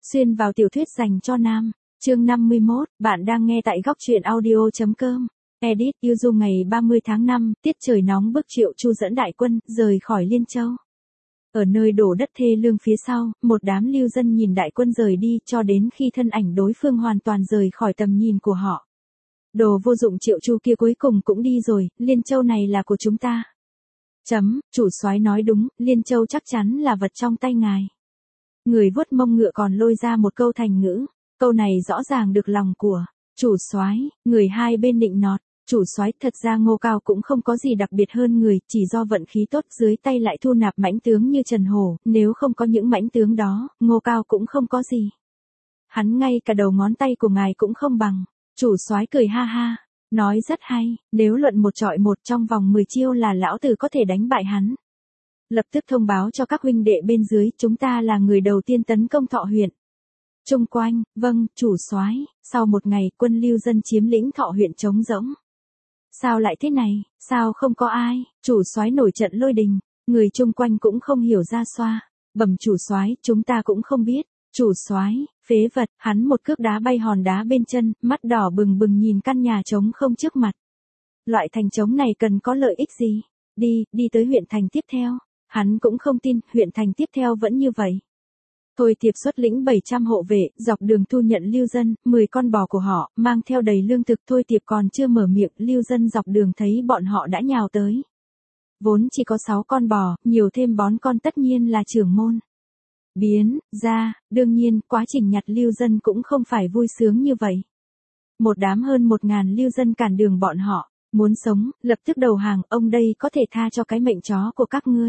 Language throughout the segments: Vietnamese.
Xuyên vào tiểu thuyết dành cho nam. Chương 51, bạn đang nghe tại góc truyện audio.com. Edit, yêu du ngày 30 tháng 5, tiết trời nóng bức Triệu Chu dẫn đại quân, rời khỏi Liên Châu. Ở nơi đổ đất thê lương phía sau, một đám lưu dân nhìn đại quân rời đi cho đến khi thân ảnh đối phương hoàn toàn rời khỏi tầm nhìn của họ. Đồ vô dụng Triệu Chu kia cuối cùng cũng đi rồi, Liên Châu này là của chúng ta. Chủ soái nói đúng, Liên Châu chắc chắn là vật trong tay ngài. Người vuốt mông ngựa còn lôi ra một câu thành ngữ, câu này rõ ràng được lòng của chủ soái. Người hai bên nịnh nọt, chủ soái, thật ra Ngô Cao cũng không có gì đặc biệt hơn người, chỉ do vận khí tốt dưới tay lại thu nạp mãnh tướng như Trần Hổ, nếu không có những mãnh tướng đó, Ngô Cao cũng không có gì. Hắn ngay cả đầu ngón tay của ngài cũng không bằng. Chủ soái cười ha ha, nói rất hay, nếu luận một trọi một trong vòng 10 chiêu là lão tử có thể đánh bại hắn. Lập tức thông báo cho các huynh đệ bên dưới, chúng ta là người đầu tiên tấn công Thọ huyện. Chung quanh, vâng, chủ soái. Sau một ngày, quân lưu dân chiếm lĩnh Thọ huyện trống rỗng. Sao lại thế này, sao không có ai? Chủ soái nổi trận lôi đình, người chung quanh cũng không hiểu ra xoa. Bẩm chủ soái, chúng ta cũng không biết. Chủ soái, phế vật, hắn một cước đá bay hòn đá bên chân, mắt đỏ bừng bừng nhìn căn nhà trống không trước mặt. Loại thành trống này cần có lợi ích gì? Đi tới huyện thành tiếp theo. Hắn cũng không tin, huyện thành tiếp theo vẫn như vậy. Thôi Tiệp xuất lĩnh 700 hộ vệ, dọc đường thu nhận lưu dân, 10 con bò của họ, mang theo đầy lương thực. Thôi Tiệp còn chưa mở miệng, lưu dân dọc đường thấy bọn họ đã nhào tới. Vốn chỉ có 6 con bò, nhiều thêm bón con tất nhiên là trưởng môn. Biến ra, đương nhiên, quá trình nhặt lưu dân cũng không phải vui sướng như vậy. Một đám hơn 1000 lưu dân cản đường bọn họ, muốn sống, lập tức đầu hàng, ông đây có thể tha cho cái mệnh chó của các ngươi.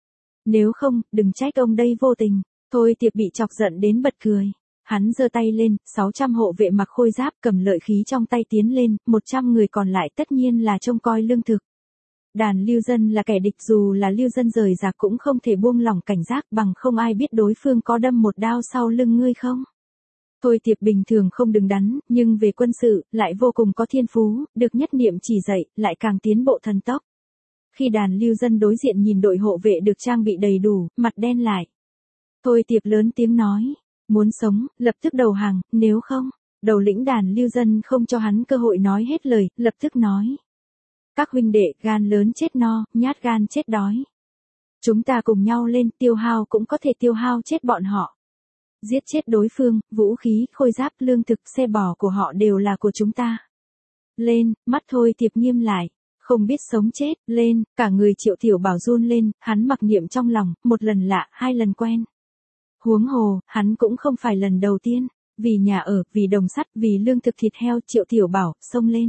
Nếu không, đừng trách ông đây vô tình. Thôi Tiệp bị chọc giận đến bật cười. Hắn giơ tay lên, 600 hộ vệ mặc khôi giáp cầm lợi khí trong tay tiến lên, 100 người còn lại tất nhiên là trông coi lương thực. Đàn lưu dân là kẻ địch, dù là lưu dân rời rạc cũng không thể buông lỏng cảnh giác, bằng không ai biết đối phương có đâm một đao sau lưng ngươi không. Thôi Tiệp bình thường không đứng đắn, nhưng về quân sự, lại vô cùng có thiên phú, được nhất niệm chỉ dạy, lại càng tiến bộ thần tốc. Khi đàn lưu dân đối diện nhìn đội hộ vệ được trang bị đầy đủ, mặt đen lại. Thôi Tiệp lớn tiếng nói, muốn sống, lập tức đầu hàng, nếu không, đầu lĩnh đàn lưu dân không cho hắn cơ hội nói hết lời, lập tức nói. Các huynh đệ, gan lớn chết no, nhát gan chết đói. Chúng ta cùng nhau lên, tiêu hao cũng có thể tiêu hao chết bọn họ. Giết chết đối phương, vũ khí, khôi giáp, lương thực, xe bò của họ đều là của chúng ta. Lên, mắt Thôi Tiệp nghiêm lại. Không biết sống chết, lên, cả người Triệu Tiểu Bảo run lên, hắn mặc niệm trong lòng, một lần lạ, 2 lần quen. Huống hồ, hắn cũng không phải lần đầu tiên, vì nhà ở, vì đồng sắt, vì lương thực thịt heo, Triệu Tiểu Bảo, xông lên.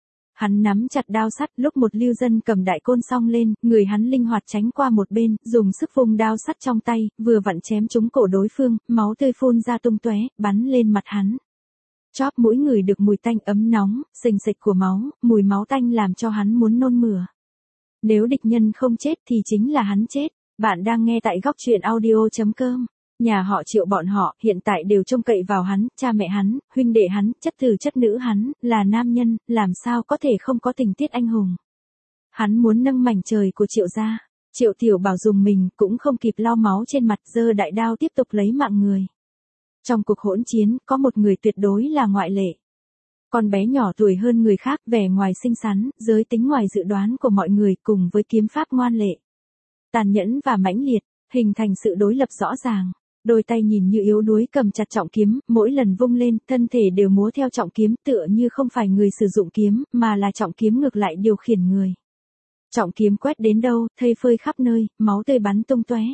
Hắn nắm chặt đao sắt, lúc một lưu dân cầm đại côn xông lên, người hắn linh hoạt tránh qua một bên, dùng sức vung đao sắt trong tay, vừa vặn chém trúng cổ đối phương, máu tươi phun ra tung tóe, bắn lên mặt hắn. Chóp mũi người được mùi tanh ấm nóng, sình sịch của máu, mùi máu tanh làm cho hắn muốn nôn mửa. Nếu địch nhân không chết thì chính là hắn chết. Bạn đang nghe tại góc truyện audio.com. Nhà họ Triệu bọn họ hiện tại đều trông cậy vào hắn, cha mẹ hắn, huynh đệ hắn, chất tử chất nữ hắn, là nam nhân, làm sao có thể không có tình tiết anh hùng. Hắn muốn nâng mảnh trời của Triệu gia. Triệu Tiểu Bảo dùng mình cũng không kịp lau máu trên mặt, giơ đại đao tiếp tục lấy mạng người. Trong cuộc hỗn chiến, có một người tuyệt đối là ngoại lệ. Con bé nhỏ tuổi hơn người khác, vẻ ngoài xinh xắn, giới tính ngoài dự đoán của mọi người, cùng với kiếm pháp ngoan lệ. Tàn nhẫn và mãnh liệt, hình thành sự đối lập rõ ràng. Đôi tay nhìn như yếu đuối cầm chặt trọng kiếm, mỗi lần vung lên, thân thể đều múa theo trọng kiếm, tựa như không phải người sử dụng kiếm, mà là trọng kiếm ngược lại điều khiển người. Trọng kiếm quét đến đâu, thây phơi khắp nơi, máu tươi bắn tung tóe.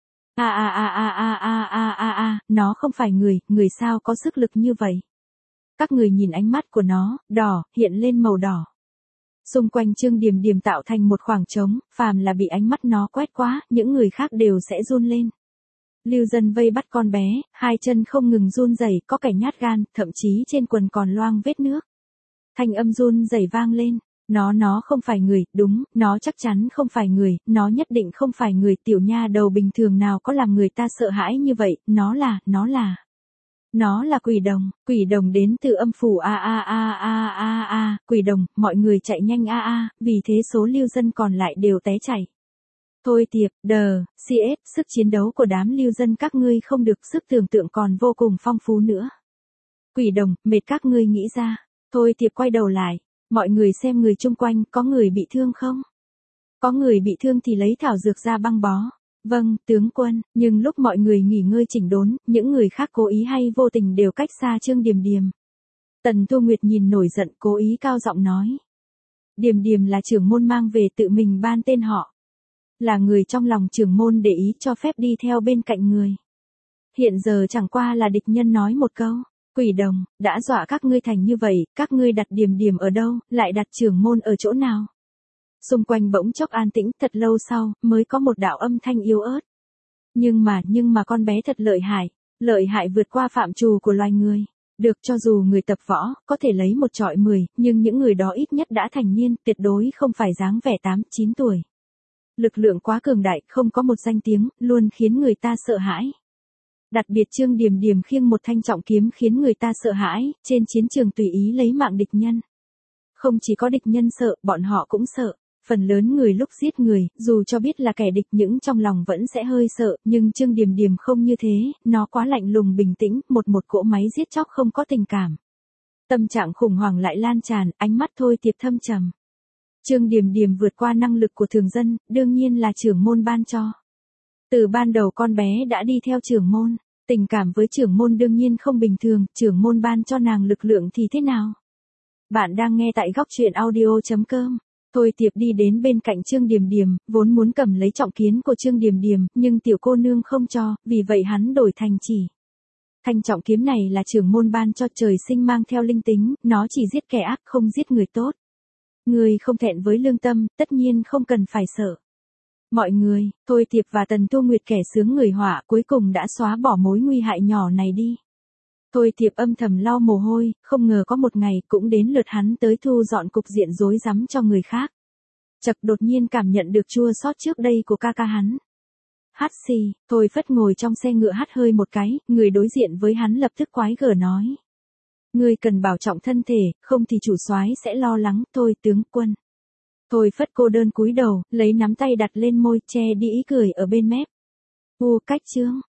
Nó không phải người, người sao có sức lực như vậy? Các người nhìn ánh mắt của nó, đỏ, hiện lên màu đỏ. Xung quanh Trương Điềm Điềm tạo thành một khoảng trống, phàm là bị ánh mắt nó quét quá, những người khác đều sẽ run lên. Lưu dân vây bắt con bé, 2 chân không ngừng run rẩy, có kẻ nhát gan, thậm chí trên quần còn loang vết nước. Thanh âm run rẩy vang lên. Nó không phải người, đúng, nó chắc chắn không phải người, nó nhất định không phải người, tiểu nha đầu bình thường nào có làm người ta sợ hãi như vậy, nó là quỷ đồng đến từ âm phủ quỷ đồng, mọi người chạy nhanh vì thế số lưu dân còn lại đều té chảy. Thôi Tiệp, CS, sức chiến đấu của đám lưu dân các ngươi không được, sức tưởng tượng còn vô cùng phong phú nữa. Quỷ đồng, mệt các ngươi nghĩ ra. Thôi Tiệp quay đầu lại, mọi người xem người chung quanh, có người bị thương không? Có người bị thương thì lấy thảo dược ra băng bó. Vâng, tướng quân, nhưng lúc mọi người nghỉ ngơi chỉnh đốn, những người khác cố ý hay vô tình đều cách xa Trương Điềm Điềm. Tần Thu Nguyệt nhìn nổi giận, cố ý cao giọng nói. Điềm Điềm là trưởng môn mang về, tự mình ban tên họ. Là người trong lòng trưởng môn để ý cho phép đi theo bên cạnh người. Hiện giờ chẳng qua là địch nhân nói một câu. Quỷ đồng, đã dọa các ngươi thành như vậy, các ngươi đặt Điềm Điềm ở đâu, lại đặt trưởng môn ở chỗ nào? Xung quanh bỗng chốc an tĩnh, thật lâu sau, mới có một đạo âm thanh yếu ớt. Nhưng mà con bé thật lợi hại vượt qua phạm trù của loài người. Được, cho dù người tập võ, có thể lấy một trọi 10, nhưng những người đó ít nhất đã thành niên, tuyệt đối không phải dáng vẻ 8-9 tuổi. Lực lượng quá cường đại, không có một danh tiếng, luôn khiến người ta sợ hãi. Đặc biệt Trương Điềm Điềm khiêng một thanh trọng kiếm khiến người ta sợ hãi, trên chiến trường tùy ý lấy mạng địch nhân. Không chỉ có địch nhân sợ, bọn họ cũng sợ. Phần lớn người lúc giết người, dù cho biết là kẻ địch nhưng trong lòng vẫn sẽ hơi sợ, nhưng Trương Điềm Điềm không như thế, nó quá lạnh lùng bình tĩnh, một cỗ máy giết chóc không có tình cảm. Tâm trạng khủng hoảng lại lan tràn, ánh mắt Thôi Tiệp thâm trầm. Trương Điềm Điềm vượt qua năng lực của thường dân, đương nhiên là trưởng môn ban cho. Từ ban đầu con bé đã đi theo trưởng môn, tình cảm với trưởng môn đương nhiên không bình thường, trưởng môn ban cho nàng lực lượng thì thế nào? Bạn đang nghe tại góc truyện audio.com. Thôi Tiệp đi đến bên cạnh Trương Điềm Điềm, vốn muốn cầm lấy trọng kiếm của Trương Điềm Điềm, nhưng tiểu cô nương không cho, vì vậy hắn đổi thành chỉ. Thanh trọng kiếm này là trưởng môn ban cho, trời sinh mang theo linh tính, nó chỉ giết kẻ ác không giết người tốt. Người không thẹn với lương tâm, tất nhiên không cần phải sợ. Mọi người, Thôi Tiệp và Tần Thu Nguyệt kẻ sướng người họa cuối cùng đã xóa bỏ mối nguy hại nhỏ này đi. Thôi Tiệp âm thầm lau mồ hôi, không ngờ có một ngày cũng đến lượt hắn tới thu dọn cục diện rối rắm cho người khác. Chợt đột nhiên cảm nhận được chua xót trước đây của ca hắn. Hát xì, Thôi Phất ngồi trong xe ngựa hắt hơi một cái, người đối diện với hắn lập tức quái gở nói. Ngươi cần bảo trọng thân thể, không thì chủ soái sẽ lo lắng. Thôi tướng quân. Thôi Phất cô đơn cúi đầu, lấy nắm tay đặt lên môi, che đi ý cười ở bên mép. Cách Trương.